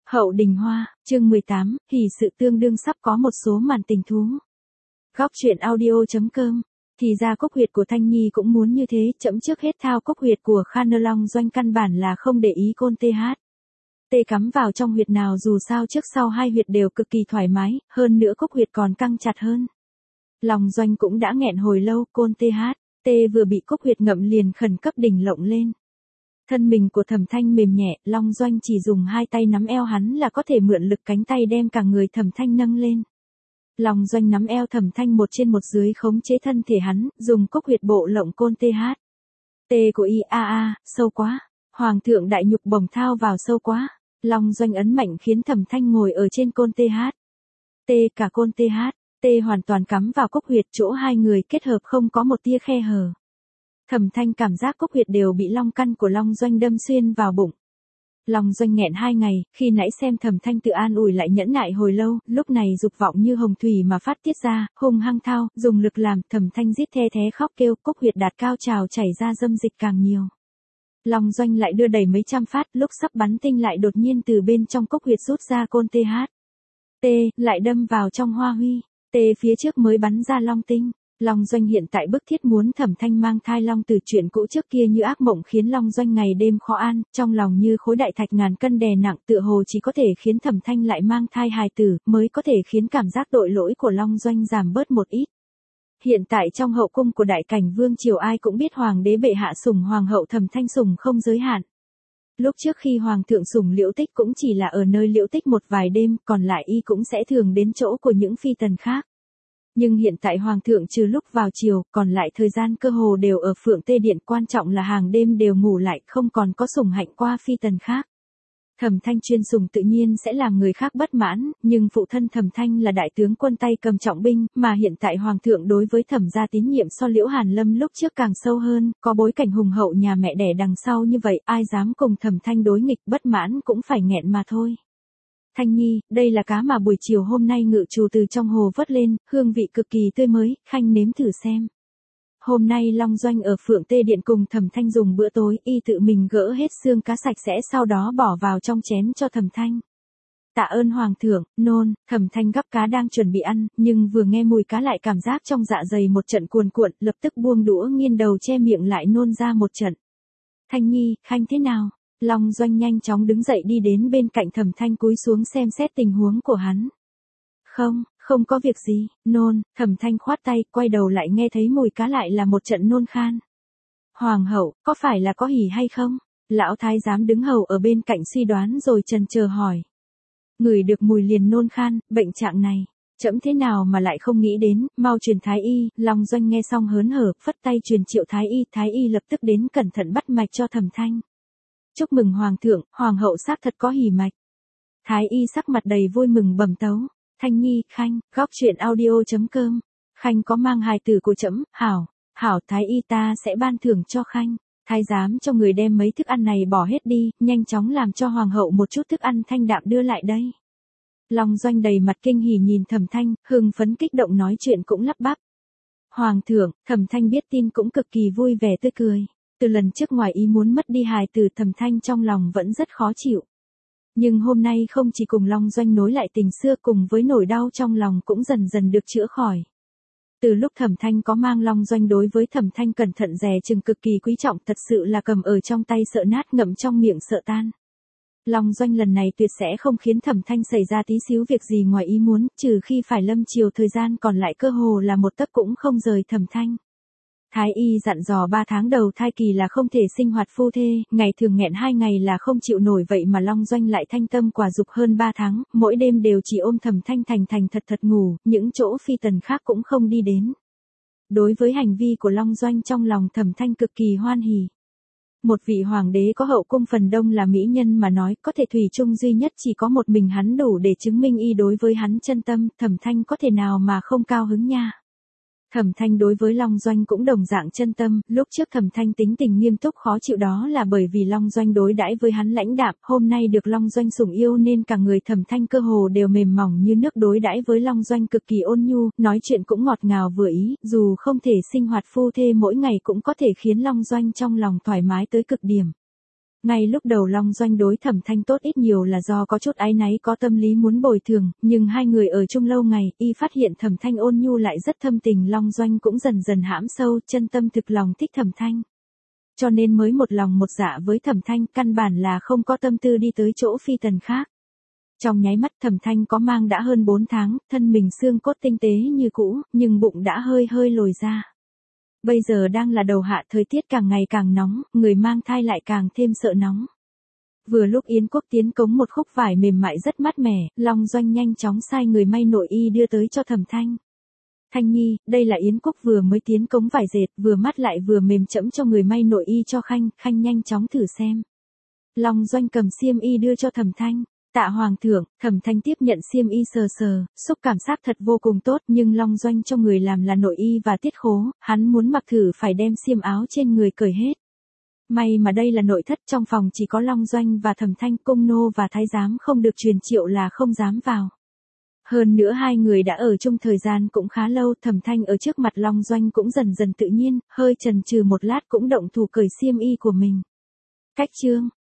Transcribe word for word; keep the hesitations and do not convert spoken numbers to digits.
Hậu Đình Hoa, chương mười tám, hỷ sự tương đương sắp có một số màn tình thú. Góc truyện audio.com. Thì ra cốc huyệt của Thanh Nhi cũng muốn như thế, chậm trước hết thao cốc huyệt của Khan Nơ Long Doanh căn bản là không để ý côn tê hát. Tê cắm vào trong huyệt nào dù sao trước sau hai huyệt đều cực kỳ thoải mái, hơn nữa cốc huyệt còn căng chặt hơn. Long Doanh cũng đã nghẹn hồi lâu, côn tê hát, tê vừa bị cốc huyệt ngậm liền khẩn cấp đỉnh lộng lên. Thân mình của Thẩm Thanh mềm nhẹ, Long Doanh chỉ dùng hai tay nắm eo hắn là có thể mượn lực cánh tay đem cả người Thẩm Thanh nâng lên. Long Doanh nắm eo Thẩm Thanh một trên một dưới khống chế thân thể hắn, dùng cốc huyệt bộ lộng côn tê hát. Tê của y a a, sâu quá. Hoàng thượng đại nhục bổng thao vào sâu quá. Long Doanh ấn mạnh khiến Thẩm Thanh ngồi ở trên côn tê hát. Tê cả côn tê hát, tê hoàn toàn cắm vào cốc huyệt, chỗ hai người kết hợp không có một tia khe hở. Thẩm Thanh cảm giác cốc huyệt đều bị long căn của Long Doanh đâm xuyên vào bụng. Long Doanh nghẹn hai ngày, khi nãy xem Thẩm Thanh tự an ủi lại nhẫn nại hồi lâu, lúc này dục vọng như hồng thủy mà phát tiết ra, hung hăng thao, dùng lực làm, Thẩm Thanh rít the thé khóc kêu, cốc huyệt đạt cao trào chảy ra dâm dịch càng nhiều. Long Doanh lại đưa đầy mấy trăm phát, lúc sắp bắn tinh lại đột nhiên từ bên trong cốc huyệt rút ra côn tê hát. Tê, lại đâm vào trong hoa huy, tê phía trước mới bắn ra long tinh. Long Doanh hiện tại bức thiết muốn Thẩm Thanh mang thai long từ chuyện cũ trước kia như ác mộng khiến Long Doanh ngày đêm khó an, trong lòng như khối đại thạch ngàn cân đè nặng, tựa hồ chỉ có thể khiến Thẩm Thanh lại mang thai hài tử, mới có thể khiến cảm giác tội lỗi của Long Doanh giảm bớt một ít. Hiện tại trong hậu cung của đại cảnh vương triều ai cũng biết hoàng đế bệ hạ sủng hoàng hậu Thẩm Thanh sủng không giới hạn. Lúc trước khi hoàng thượng sủng Liễu Tích cũng chỉ là ở nơi Liễu Tích một vài đêm, còn lại y cũng sẽ thường đến chỗ của những phi tần khác. Nhưng hiện tại hoàng thượng trừ lúc vào chiều, còn lại thời gian cơ hồ đều ở Phượng Tê Điện, quan trọng là hàng đêm đều ngủ lại, không còn có sủng hạnh qua phi tần khác. Thẩm Thanh chuyên sủng tự nhiên sẽ làm người khác bất mãn, nhưng phụ thân Thẩm Thanh là đại tướng quân tay cầm trọng binh, mà hiện tại hoàng thượng đối với Thẩm gia tín nhiệm so Liễu Hàn Lâm lúc trước càng sâu hơn, có bối cảnh hùng hậu nhà mẹ đẻ đằng sau như vậy, ai dám cùng Thẩm Thanh đối nghịch, bất mãn cũng phải nghẹn mà thôi. Thanh Nhi, đây là cá mà buổi chiều hôm nay ngự trù từ trong hồ vớt lên, hương vị cực kỳ tươi mới, Khanh nếm thử xem. Hôm nay Long Doanh ở Phượng Tê Điện cùng Thẩm Thanh dùng bữa tối, y tự mình gỡ hết xương cá sạch sẽ sau đó bỏ vào trong chén cho Thẩm Thanh. Tạ ơn hoàng thượng, nôn. Thẩm Thanh gắp cá đang chuẩn bị ăn, nhưng vừa nghe mùi cá lại cảm giác trong dạ dày một trận cuồn cuộn, lập tức buông đũa nghiêng đầu che miệng lại nôn ra một trận. Thanh Nhi, Khanh thế nào? Long Doanh nhanh chóng đứng dậy đi đến bên cạnh Thẩm Thanh cúi xuống xem xét tình huống của hắn. Không, không có việc gì, nôn. Thẩm Thanh khoát tay, quay đầu lại nghe thấy mùi cá lại là một trận nôn khan. Hoàng hậu, có phải là có hỉ hay không? Lão thái giám đứng hầu ở bên cạnh suy đoán rồi chần chờ hỏi. Ngửi được mùi liền nôn khan, bệnh trạng này, trẫm thế nào mà lại không nghĩ đến, mau truyền thái y. Long Doanh nghe xong hớn hở, phất tay truyền triệu thái y, thái y lập tức đến cẩn thận bắt mạch cho Thẩm Thanh. Chúc mừng hoàng thượng, hoàng hậu xác thật có hỉ mạch. Thái y sắc mặt đầy vui mừng bẩm tấu. Thanh Nhi, Khanh, góc truyện audio.com. Khanh có mang hài tử của trẫm, hảo, hảo thái y ta sẽ ban thưởng cho Khanh. Thái giám cho người đem mấy thức ăn này bỏ hết đi, nhanh chóng làm cho hoàng hậu một chút thức ăn thanh đạm đưa lại đây. Long Doanh đầy mặt kinh hỉ nhìn Thẩm Thanh, hưng phấn kích động nói chuyện cũng lắp bắp. Hoàng thượng, Thẩm Thanh biết tin cũng cực kỳ vui vẻ tươi cười. Từ lần trước ngoài ý muốn mất đi hài tử, Thẩm Thanh trong lòng vẫn rất khó chịu. Nhưng hôm nay không chỉ cùng Long Doanh nối lại tình xưa, cùng với nỗi đau trong lòng cũng dần dần được chữa khỏi. Từ lúc Thẩm Thanh có mang Long Doanh đối với Thẩm Thanh cẩn thận dè chừng cực kỳ quý trọng, thật sự là cầm ở trong tay sợ nát ngậm trong miệng sợ tan. Long Doanh lần này tuyệt sẽ không khiến Thẩm Thanh xảy ra tí xíu việc gì ngoài ý muốn, trừ khi phải lâm chiều thời gian còn lại cơ hồ là một tấc cũng không rời Thẩm Thanh. Thái y dặn dò ba tháng đầu thai kỳ là không thể sinh hoạt phu thê, ngày thường nghẹn hai ngày là không chịu nổi, vậy mà Long Doanh lại thanh tâm quả dục hơn ba tháng, mỗi đêm đều chỉ ôm Thẩm Thanh thành thành thật thật ngủ, những chỗ phi tần khác cũng không đi đến. Đối với hành vi của Long Doanh trong lòng Thẩm Thanh cực kỳ hoan hỉ. Một vị hoàng đế có hậu cung phần đông là mỹ nhân mà nói, có thể thủy chung duy nhất chỉ có một mình hắn đủ để chứng minh y đối với hắn chân tâm, Thẩm Thanh có thể nào mà không cao hứng nha. Thẩm Thanh đối với Long Doanh cũng đồng dạng chân tâm, lúc trước Thẩm Thanh tính tình nghiêm túc khó chịu đó là bởi vì Long Doanh đối đãi với hắn lãnh đạm, hôm nay được Long Doanh sủng yêu nên cả người Thẩm Thanh cơ hồ đều mềm mỏng như nước, đối đãi với Long Doanh cực kỳ ôn nhu, nói chuyện cũng ngọt ngào vừa ý, dù không thể sinh hoạt phu thê mỗi ngày cũng có thể khiến Long Doanh trong lòng thoải mái tới cực điểm. Ngay lúc đầu Long Doanh đối Thẩm Thanh tốt ít nhiều là do có chút áy náy có tâm lý muốn bồi thường, nhưng hai người ở chung lâu ngày, y phát hiện Thẩm Thanh ôn nhu lại rất thâm tình, Long Doanh cũng dần dần hãm sâu, chân tâm thực lòng thích Thẩm Thanh. Cho nên mới một lòng một dạ với Thẩm Thanh, căn bản là không có tâm tư đi tới chỗ phi tần khác. Trong nháy mắt Thẩm Thanh có mang đã hơn bốn tháng, thân mình xương cốt tinh tế như cũ, nhưng bụng đã hơi hơi lồi ra. Bây giờ đang là đầu hạ, thời tiết càng ngày càng nóng, người mang thai lại càng thêm sợ nóng. Vừa lúc Yến Quốc tiến cống một khúc vải mềm mại rất mát mẻ, Long Doanh nhanh chóng sai người may nội y đưa tới cho Thẩm Thanh. Thanh Nhi, đây là Yến Quốc vừa mới tiến cống vải dệt, vừa mát lại vừa mềm chẫm cho người may nội y cho Khanh, Khanh nhanh chóng thử xem. Long Doanh cầm xiêm y đưa cho Thẩm Thanh. Tạ Hoàng thượng, Thẩm Thanh tiếp nhận xiêm y sờ sờ, xúc cảm giác thật vô cùng tốt, nhưng Long Doanh cho người làm là nội y và tiết khố, hắn muốn mặc thử phải đem xiêm áo trên người cởi hết. May mà đây là nội thất, trong phòng chỉ có Long Doanh và Thẩm Thanh, cung nô và thái giám không được truyền triệu là không dám vào. Hơn nữa hai người đã ở chung thời gian cũng khá lâu, Thẩm Thanh ở trước mặt Long Doanh cũng dần dần tự nhiên, hơi chần chừ một lát cũng động thủ cởi xiêm y của mình. Cách chương